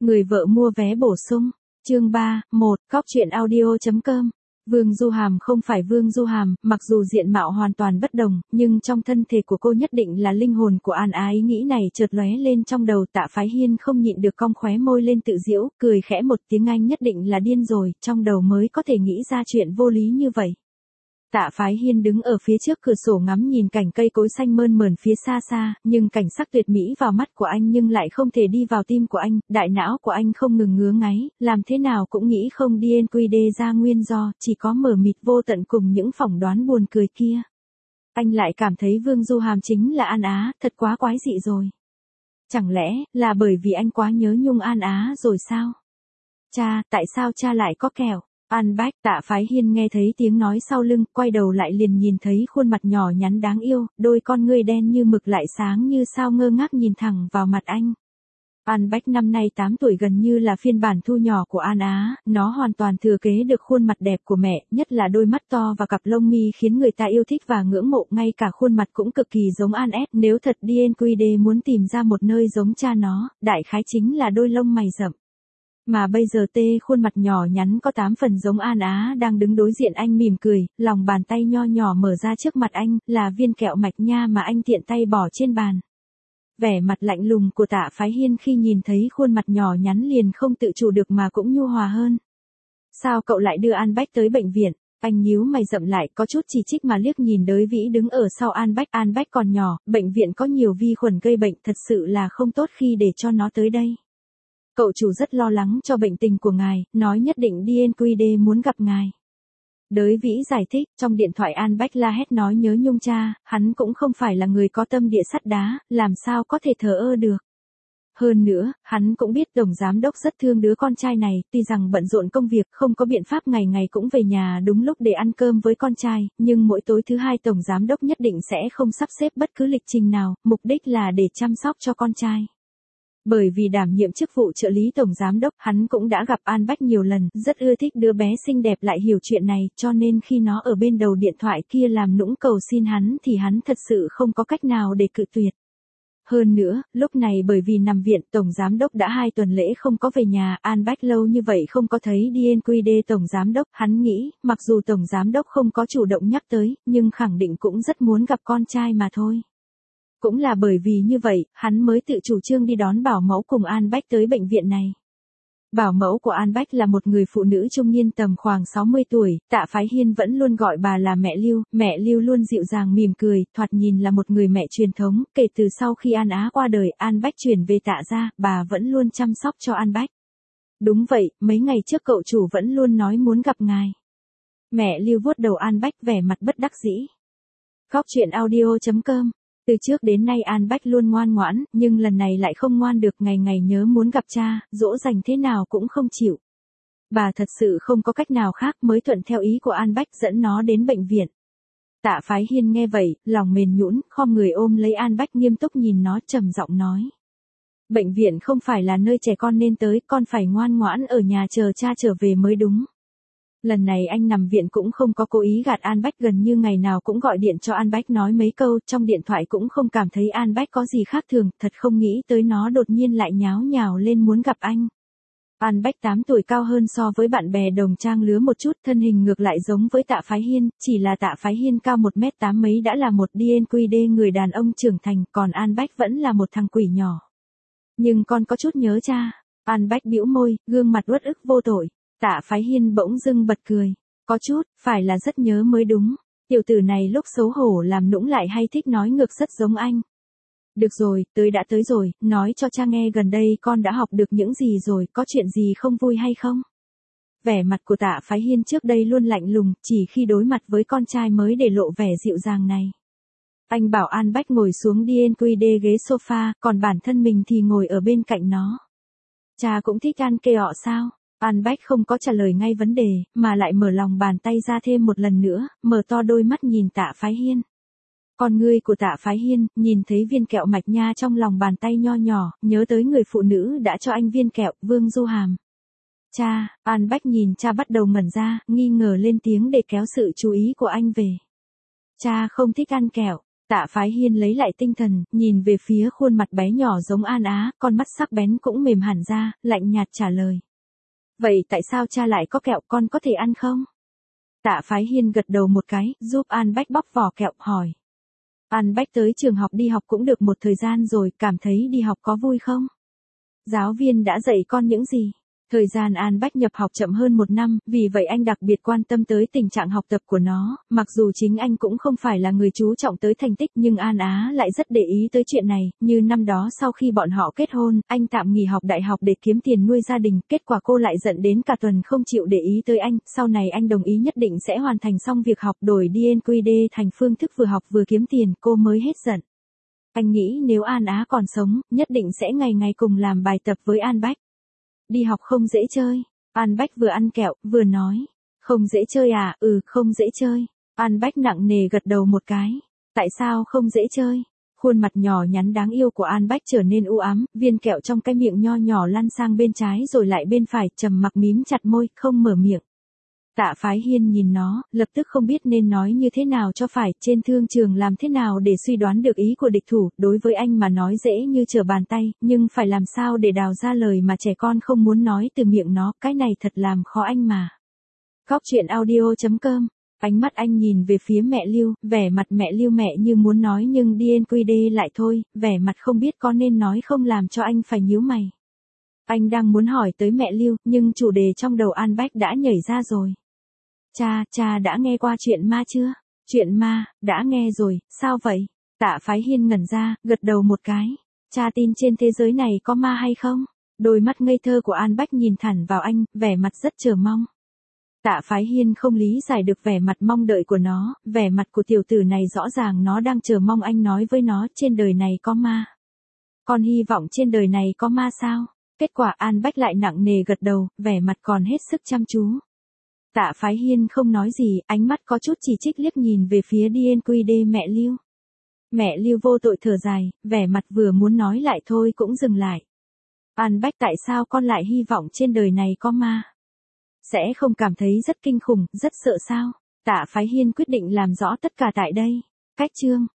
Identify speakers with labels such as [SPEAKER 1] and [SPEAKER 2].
[SPEAKER 1] Người vợ mua vé bổ sung. Chương 3, 1, Cóc truyện audio.com. Vương Du Hàm không phải Vương Du Hàm, mặc dù diện mạo hoàn toàn bất đồng, nhưng trong thân thể của cô nhất định là linh hồn của An Á. Ý nghĩ này chợt lóe lên trong đầu Tạ Phái Hiên, không nhịn được cong khóe môi lên tự giễu, cười khẽ một tiếng. Anh nhất định là điên rồi, trong đầu mới có thể nghĩ ra chuyện vô lý như vậy. Tạ Phái Hiên đứng ở phía trước cửa sổ ngắm nhìn cảnh cây cối xanh mơn mởn phía xa xa, nhưng cảnh sắc tuyệt mỹ vào mắt của anh nhưng lại không thể đi vào tim của anh, đại não của anh không ngừng ngứa ngáy, làm thế nào cũng nghĩ không DNQD ra nguyên do, chỉ có mờ mịt vô tận cùng những phỏng đoán buồn cười kia. Anh lại cảm thấy Vương Du Hàm chính là An Á, thật quá quái dị rồi. Chẳng lẽ là bởi vì anh quá nhớ nhung An Á rồi sao? Cha, tại sao cha lại có kẹo? An Bách. Tạ Phái Hiên nghe thấy tiếng nói sau lưng, quay đầu lại liền nhìn thấy khuôn mặt nhỏ nhắn đáng yêu, đôi con ngươi đen như mực lại sáng như sao ngơ ngác nhìn thẳng vào mặt anh. An Bách năm nay 8 tuổi, gần như là phiên bản thu nhỏ của An Á, nó hoàn toàn thừa kế được khuôn mặt đẹp của mẹ, nhất là đôi mắt to và cặp lông mi khiến người ta yêu thích và ngưỡng mộ, ngay cả khuôn mặt cũng cực kỳ giống An S. Nếu thật DNQD muốn tìm ra một nơi giống cha nó, đại khái chính là đôi lông mày rậm. Mà bây giờ khuôn mặt nhỏ nhắn có 8 phần giống An Á đang đứng đối diện anh mỉm cười, lòng bàn tay nho nhỏ mở ra trước mặt anh, là viên kẹo mạch nha mà anh tiện tay bỏ trên bàn. Vẻ mặt lạnh lùng của Tạ Phái Hiên khi nhìn thấy khuôn mặt nhỏ nhắn liền không tự chủ được mà cũng nhu hòa hơn. Sao cậu lại đưa An Bách tới bệnh viện? Anh nhíu mày rậm lại, có chút chỉ trích mà liếc nhìn Đới Vĩ đứng ở sau An Bách. An Bách còn nhỏ, bệnh viện có nhiều vi khuẩn gây bệnh, thật sự là không tốt khi để cho nó tới đây. Cậu chủ rất lo lắng cho bệnh tình của ngài, nói nhất định DNQD muốn gặp ngài. Đới Vĩ giải thích, trong điện thoại An Bách la hét nói nhớ nhung cha, hắn cũng không phải là người có tâm địa sắt đá, làm sao có thể thờ ơ được. Hơn nữa, hắn cũng biết Tổng Giám Đốc rất thương đứa con trai này, tuy rằng bận rộn công việc, không có biện pháp ngày ngày cũng về nhà đúng lúc để ăn cơm với con trai, nhưng mỗi tối thứ hai Tổng Giám Đốc nhất định sẽ không sắp xếp bất cứ lịch trình nào, mục đích là để chăm sóc cho con trai. Bởi vì đảm nhiệm chức vụ trợ lý Tổng Giám Đốc, hắn cũng đã gặp An Bách nhiều lần, rất ưa thích đứa bé xinh đẹp lại hiểu chuyện này, cho nên khi nó ở bên đầu điện thoại kia làm nũng cầu xin hắn thì hắn thật sự không có cách nào để cự tuyệt. Hơn nữa, lúc này bởi vì nằm viện, Tổng Giám Đốc đã 2 tuần lễ không có về nhà, An Bách lâu như vậy không có thấy DNQD Tổng Giám Đốc, hắn nghĩ, mặc dù Tổng Giám Đốc không có chủ động nhắc tới, nhưng khẳng định cũng rất muốn gặp con trai mà thôi. Cũng là bởi vì như vậy, hắn mới tự chủ trương đi đón bảo mẫu cùng An Bách tới bệnh viện này. Bảo mẫu của An Bách là một người phụ nữ trung niên tầm khoảng 60 tuổi, Tạ Phái Hiên vẫn luôn gọi bà là mẹ Lưu luôn dịu dàng mỉm cười, thoạt nhìn là một người mẹ truyền thống, kể từ sau khi An Á qua đời, An Bách chuyển về Tạ gia, bà vẫn luôn chăm sóc cho An Bách. Đúng vậy, mấy ngày trước cậu chủ vẫn luôn nói muốn gặp ngài. Mẹ Lưu vuốt đầu An Bách vẻ mặt bất đắc dĩ. Cóc truyện audio.com. Từ trước đến nay An Bách luôn ngoan ngoãn, nhưng lần này lại không ngoan được, ngày ngày nhớ muốn gặp cha, dỗ dành thế nào cũng không chịu. Bà thật sự không có cách nào khác mới thuận theo ý của An Bách dẫn nó đến bệnh viện. Tạ Phái Hiên nghe vậy, lòng mềm nhũn, khom người ôm lấy An Bách nghiêm túc nhìn nó trầm giọng nói. Bệnh viện không phải là nơi trẻ con nên tới, con phải ngoan ngoãn ở nhà chờ cha trở về mới đúng. Lần này anh nằm viện cũng không có cố ý gạt An Bách, gần như ngày nào cũng gọi điện cho An Bách nói mấy câu, trong điện thoại cũng không cảm thấy An Bách có gì khác thường, thật không nghĩ tới nó đột nhiên lại nháo nhào lên muốn gặp anh. An Bách 8 tuổi, cao hơn so với bạn bè đồng trang lứa một chút, thân hình ngược lại giống với Tạ Phái Hiên, chỉ là Tạ Phái Hiên cao 1m8 mấy đã là một DNQD người đàn ông trưởng thành, còn An Bách vẫn là một thằng quỷ nhỏ. Nhưng con có chút nhớ cha. An Bách bĩu môi, gương mặt uất ức vô tội. Tạ Phái Hiên bỗng dưng bật cười. Có chút, phải là rất nhớ mới đúng. Tiểu tử này lúc xấu hổ làm nũng lại hay thích nói ngược, rất giống anh. Được rồi, đã tới rồi, nói cho cha nghe gần đây con đã học được những gì rồi, có chuyện gì không vui hay không? Vẻ mặt của Tạ Phái Hiên trước đây luôn lạnh lùng, chỉ khi đối mặt với con trai mới để lộ vẻ dịu dàng này. Anh bảo An Bách ngồi xuống DNQD ghế sofa, còn bản thân mình thì ngồi ở bên cạnh nó. Cha cũng thích ăn kẹo sao? An Bách không có trả lời ngay vấn đề, mà lại mở lòng bàn tay ra thêm một lần nữa, mở to đôi mắt nhìn Tạ Phái Hiên. Con ngươi của Tạ Phái Hiên, nhìn thấy viên kẹo mạch nha trong lòng bàn tay nho nhỏ, nhớ tới người phụ nữ đã cho anh viên kẹo, Vương Du Hàm. Cha, An Bách nhìn cha bắt đầu ngẩn ra, nghi ngờ lên tiếng để kéo sự chú ý của anh về. Cha không thích ăn kẹo. Tạ Phái Hiên lấy lại tinh thần, nhìn về phía khuôn mặt bé nhỏ giống An Á, con mắt sắc bén cũng mềm hẳn ra, lạnh nhạt trả lời. Vậy tại sao cha lại có kẹo, con có thể ăn không? Tạ Phái Hiên gật đầu một cái, giúp An Bách bóc vỏ kẹo, hỏi. An Bách tới trường học đi học cũng được một thời gian rồi, cảm thấy đi học có vui không? Giáo viên đã dạy con những gì? Thời gian An Bách nhập học chậm hơn 1 năm, vì vậy anh đặc biệt quan tâm tới tình trạng học tập của nó, mặc dù chính anh cũng không phải là người chú trọng tới thành tích nhưng An Á lại rất để ý tới chuyện này, như năm đó sau khi bọn họ kết hôn, anh tạm nghỉ học đại học để kiếm tiền nuôi gia đình, kết quả cô lại giận đến cả tuần không chịu để ý tới anh, sau này anh đồng ý nhất định sẽ hoàn thành xong việc học đổi DNQD thành phương thức vừa học vừa kiếm tiền, cô mới hết giận. Anh nghĩ nếu An Á còn sống, nhất định sẽ ngày ngày cùng làm bài tập với An Bách. Đi học không dễ chơi. An Bách vừa ăn kẹo, vừa nói. Không dễ chơi à, không dễ chơi. An Bách nặng nề gật đầu một cái. Tại sao không dễ chơi? Khuôn mặt nhỏ nhắn đáng yêu của An Bách trở nên u ám, viên kẹo trong cái miệng nho nhỏ lăn sang bên trái rồi lại bên phải, trầm mặc mím chặt môi, không mở miệng. Tạ Phái Hiên nhìn nó, lập tức không biết nên nói như thế nào cho phải, trên thương trường làm thế nào để suy đoán được ý của địch thủ, đối với anh mà nói dễ như trở bàn tay, nhưng phải làm sao để đào ra lời mà trẻ con không muốn nói từ miệng nó, cái này thật làm khó anh mà. Góc truyện audio.com. Ánh mắt anh nhìn về phía mẹ Lưu, vẻ mặt mẹ Lưu mẹ như muốn nói nhưng DNQD lại thôi, vẻ mặt không biết có nên nói không làm cho anh phải nhíu mày. Anh đang muốn hỏi tới mẹ Lưu, nhưng chủ đề trong đầu An Bách đã nhảy ra rồi. Cha đã nghe qua chuyện ma chưa? Chuyện ma, đã nghe rồi, sao vậy? Tạ Phái Hiên ngẩn ra, gật đầu một cái. Cha tin trên thế giới này có ma hay không? Đôi mắt ngây thơ của An Bách nhìn thẳng vào anh, vẻ mặt rất chờ mong. Tạ Phái Hiên không lý giải được vẻ mặt mong đợi của nó, vẻ mặt của tiểu tử này rõ ràng nó đang chờ mong anh nói với nó trên đời này có ma. Con hy vọng trên đời này có ma sao? Kết quả An Bách lại nặng nề gật đầu, vẻ mặt còn hết sức chăm chú. Tạ Phái Hiên không nói gì, ánh mắt có chút chỉ trích liếc nhìn về phía DNQD mẹ Lưu. Mẹ Lưu vô tội thở dài, vẻ mặt vừa muốn nói lại thôi cũng dừng lại. An Bách tại sao con lại hy vọng trên đời này có ma? Sẽ không cảm thấy rất kinh khủng, rất sợ sao? Tạ Phái Hiên quyết định làm rõ tất cả tại đây. Cách chương